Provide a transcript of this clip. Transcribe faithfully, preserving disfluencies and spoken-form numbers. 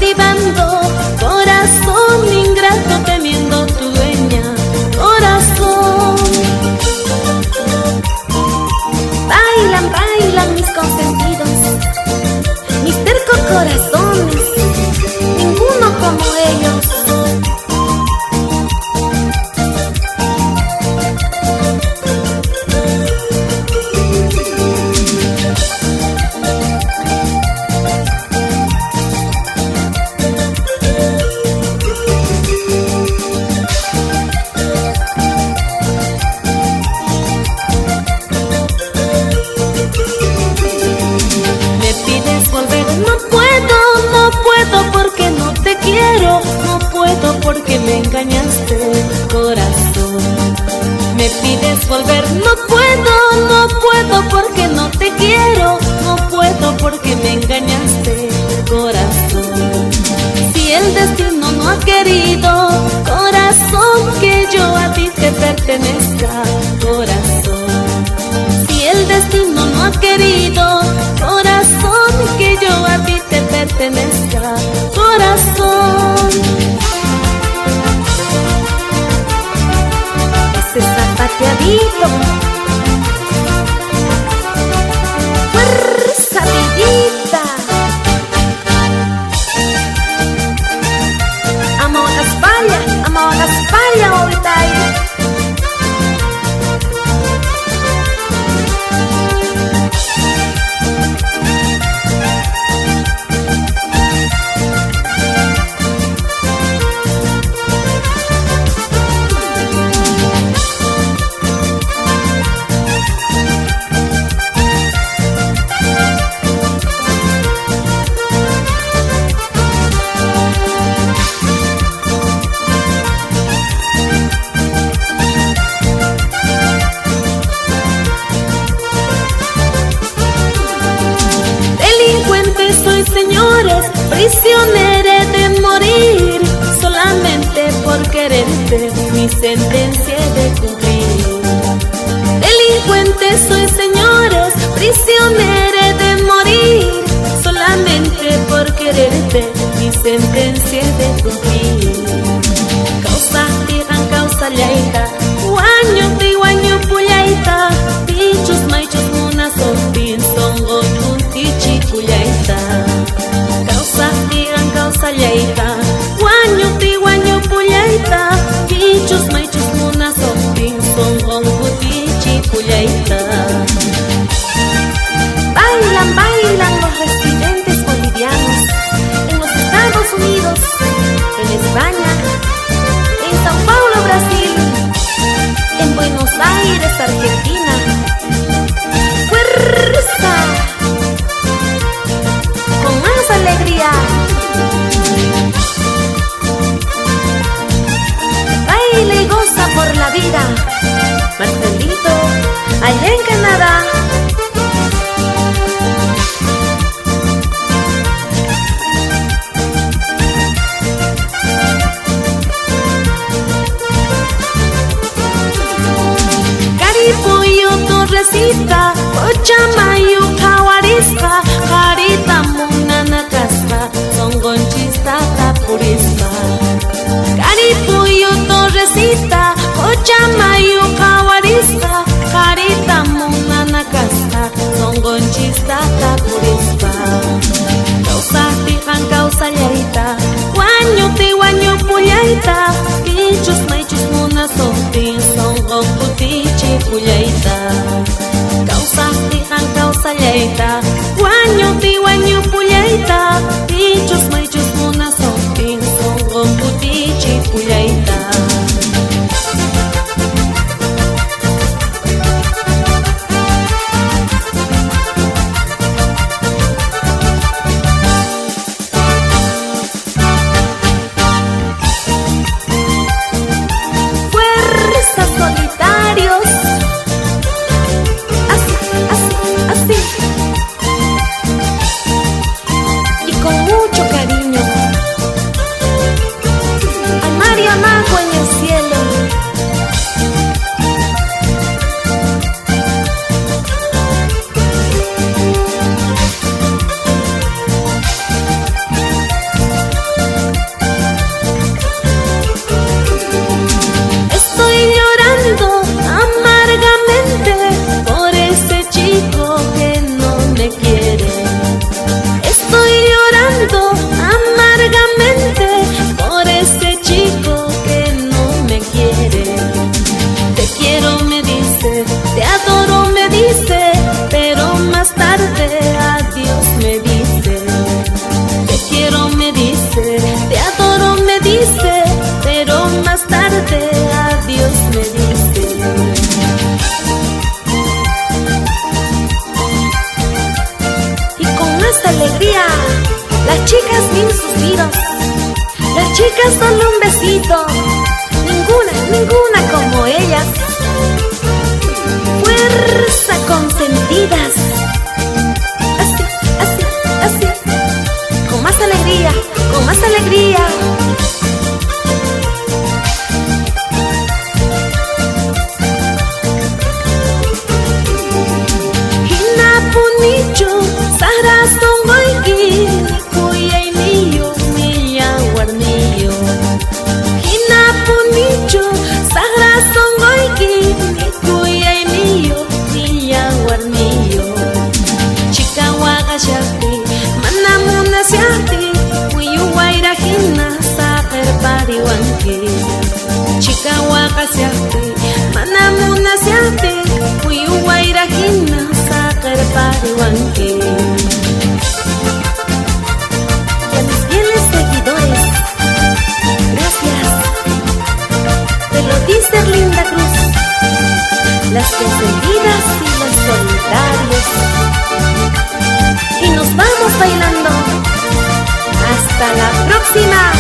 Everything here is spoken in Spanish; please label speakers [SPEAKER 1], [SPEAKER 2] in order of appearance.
[SPEAKER 1] cautivando, corazón ingrato temiendo tu dueña, corazón. Bailan, bailan mis consentidos, mis tercos corazones, ninguno como ellos. Porque me engañaste, corazón. Me pides volver, no puedo, no puedo porque no te quiero. No puedo porque me engañaste, corazón. Si el destino no ha querido, corazón, que yo a ti te pertenezca, corazón. Si el destino no ha querido, corazón, que yo a ti te pertenezca, corazón. Zapateadito, fuerza vidita. Amo a las pallas, amo a las pallas ahorita ahí. Soy, señores, prisionera de morir, solamente por quererte mi sentencia de cumplir. Delincuente soy, señores, prisionera de morir, solamente por quererte mi sentencia de cumplir. Causa tiran, causa llaita, guaño ti guaño pullaita, bichos maichos muna sotin songo puntichi pullaita. Causa tiran, causa llaita, guaño ti guaño pullaita, bichos maichos muna sotin songo puntichi pullaita. Bailan, bailan los residentes bolivianos en los Estados Unidos, en España, en Sao Paulo, Brasil, en Buenos Aires, Argentina. ¡Fuerza! Con más alegría. Baila y goza por la vida. Marcelito, allá en Canadá. Torrecita, Ochamayu, Kawarispa, Carita, Munana, Caspa, Songonchista, Tapurispa. Caripuyo, Torrecita, Ochamayu, Kawarispa, Carita, Munana, Caspa, Songonchista, Tapurispa. Causa tijan, causa llaita, guaño ti guaño pullaita, bichos maichos muna sotin, songon putichi pullaita. Causa tijan, causa llaita, guaño ti guaño pullaita, bichos maichos muna sotin, songon putichi pullaita. Solitarios, así, así, así. ella solo un besito, ninguna, ninguna como ellas. Fuerza consentidas, así, así, así, con más alegría, con más alegría. Hinapunillo, sarasongoiki, kuyay niyo, niya warniyo. Hinapunillo, sarasongoiki, kuyay niyo, niya warniyo. Chikawaga shakti, manamuna shakti, kuyuwaira hina, sakar pariwanki. Chikawaga shakti, manamuna shakti, kuyuwaira hina, sakar pariwanki. Y a mis fieles seguidores, gracias. Te lo dice Linda Cruz, las consentidas y los solitarios. Y nos vamos bailando. Hasta la próxima.